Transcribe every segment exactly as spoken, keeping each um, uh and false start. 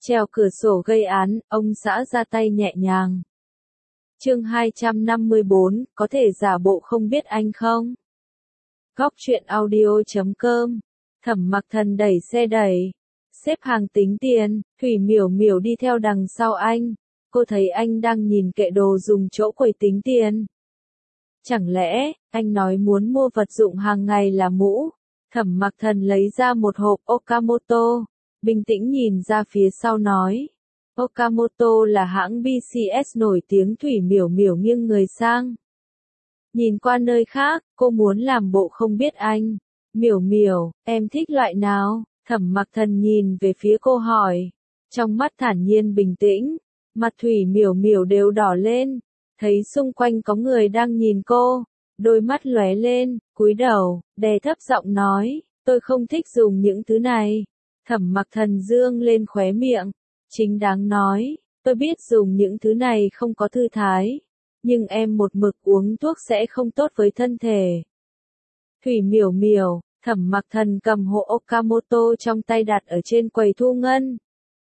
Trèo cửa sổ gây án, ông xã ra tay nhẹ nhàng. Chương hai trăm năm mươi bốn, có thể giả bộ không biết anh không? Góc truyện audio chấm com. Thẩm Mặc Thần đẩy xe đẩy, xếp hàng tính tiền, Thủy Miểu Miểu đi theo đằng sau anh. Cô thấy anh đang nhìn kệ đồ dùng chỗ quầy tính tiền. Chẳng lẽ, anh nói muốn mua vật dụng hàng ngày là mũ? Thẩm Mặc Thần lấy ra một hộp Okamoto, bình tĩnh nhìn ra phía sau nói. Okamoto là hãng bê xê ét nổi tiếng. Thủy Miểu Miểu nghiêng người sang. Nhìn qua nơi khác, cô muốn làm bộ không biết anh. Miểu Miểu, em thích loại nào? Thẩm Mặc Thần nhìn về phía cô hỏi. Trong mắt thản nhiên bình tĩnh, mặt Thủy Miểu Miểu đều đỏ lên. Thấy xung quanh có người đang nhìn cô, đôi mắt lóe lên, cúi đầu, đè thấp giọng nói, tôi không thích dùng những thứ này. Thẩm Mặc Thần dương lên khóe miệng, chính đáng nói, tôi biết dùng những thứ này không có thư thái, nhưng em một mực uống thuốc sẽ không tốt với thân thể. Thủy Miểu Miểu, Thẩm Mặc Thần cầm hộ Okamoto trong tay đặt ở trên quầy thu ngân.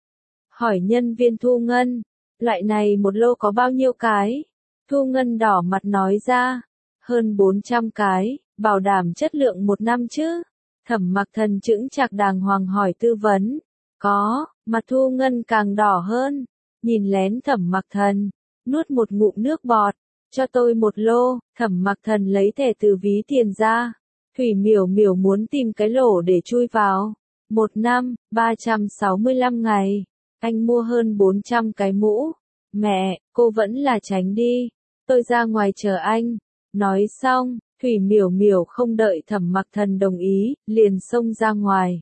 Hỏi nhân viên thu ngân, loại này một lô có bao nhiêu cái? Thu ngân đỏ mặt nói ra, hơn bốn trăm cái, bảo đảm chất lượng một năm chứ? Thẩm Mặc Thần chững chạc đàng hoàng hỏi tư vấn. Có, mặt thu ngân càng đỏ hơn, nhìn lén Thẩm Mặc Thần, nuốt một ngụm nước bọt, cho tôi một lô. Thẩm Mặc Thần lấy thẻ từ ví tiền ra. Thủy Miểu Miểu muốn tìm cái lỗ để chui vào. Một năm, ba trăm sáu mươi lăm ngày, anh mua hơn bốn trăm cái mũ. Mẹ, cô vẫn là tránh đi, tôi ra ngoài chờ anh. Nói xong, Thủy Miểu Miểu không đợi Thẩm Mặc Thần đồng ý, liền xông ra ngoài.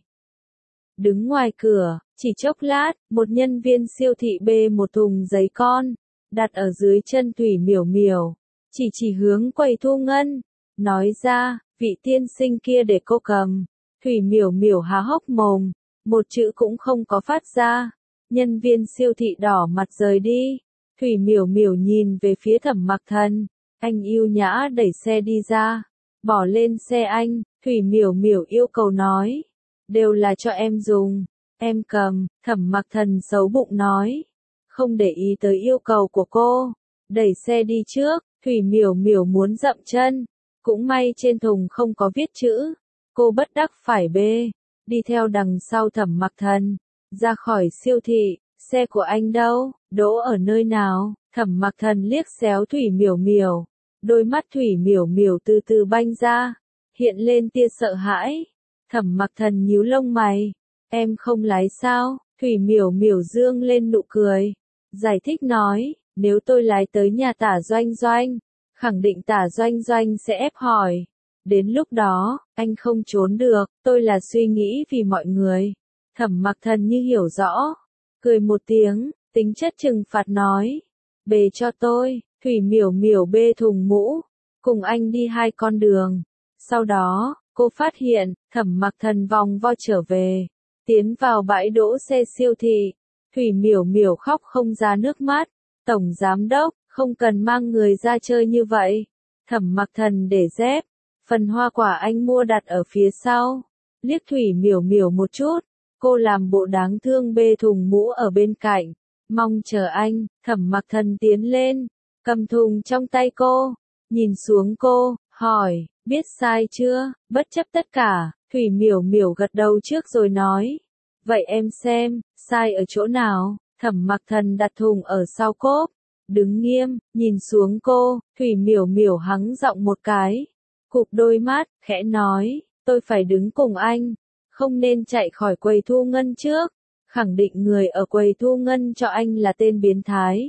Đứng ngoài cửa, chỉ chốc lát, một nhân viên siêu thị bê một thùng giấy con, đặt ở dưới chân Thủy Miểu Miểu, chỉ chỉ hướng quầy thu ngân, nói ra, vị tiên sinh kia để cô cầm. Thủy Miểu Miểu há hốc mồm, một chữ cũng không có phát ra. Nhân viên siêu thị đỏ mặt rời đi. Thủy Miểu Miểu nhìn về phía Thẩm Mặc Thần, anh yêu nhã đẩy xe đi ra, bỏ lên xe anh. Thủy Miểu Miểu yêu cầu nói, đều là cho em dùng, em cầm. Thẩm Mặc Thần xấu bụng nói, không để ý tới yêu cầu của cô, đẩy xe đi trước. Thủy Miểu Miểu muốn dậm chân, cũng may trên thùng không có viết chữ, cô bất đắc phải bê, đi theo đằng sau Thẩm Mặc Thần, ra khỏi siêu thị. Xe của anh đâu, đỗ ở nơi nào? Thẩm Mặc Thần liếc xéo Thủy Miểu Miểu, đôi mắt Thủy Miểu Miểu từ từ banh ra, hiện lên tia sợ hãi. Thẩm Mặc Thần nhíu lông mày, em không lái sao? Thủy Miểu Miểu dương lên nụ cười, giải thích nói, nếu tôi lái tới nhà Tả Doanh Doanh, khẳng định Tả Doanh Doanh sẽ ép hỏi. Đến lúc đó, anh không trốn được, tôi là suy nghĩ vì mọi người. Thẩm Mặc Thần như hiểu rõ, cười một tiếng, tính chất trừng phạt nói, bê cho tôi. Thủy Miểu Miểu bê thùng mũ, cùng anh đi hai con đường. Sau đó, cô phát hiện, Thẩm Mặc Thần vòng vo trở về, tiến vào bãi đỗ xe siêu thị. Thủy Miểu Miểu khóc không ra nước mắt, Tổng Giám Đốc, không cần mang người ra chơi như vậy. Thẩm Mặc Thần để dép, phần hoa quả anh mua đặt ở phía sau, liếc Thủy Miểu Miểu một chút. Cô làm bộ đáng thương bê thùng mũ ở bên cạnh, mong chờ anh. Thẩm Mặc Thần tiến lên, cầm thùng trong tay cô, nhìn xuống cô, hỏi, biết sai chưa? Bất chấp tất cả, Thủy Miểu Miểu gật đầu trước rồi nói, vậy em xem, sai ở chỗ nào? Thẩm Mặc Thần đặt thùng ở sau cốp, đứng nghiêm, nhìn xuống cô. Thủy Miểu Miểu hắng giọng một cái, cụp đôi mắt, khẽ nói, tôi phải đứng cùng anh, không nên chạy khỏi quầy thu ngân trước, khẳng định người ở quầy thu ngân cho anh là tên biến thái.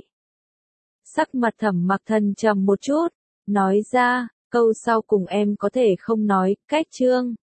Sắc mặt Thẩm Mặc Thần trầm một chút, nói ra, câu sau cùng em có thể không nói, cách chương.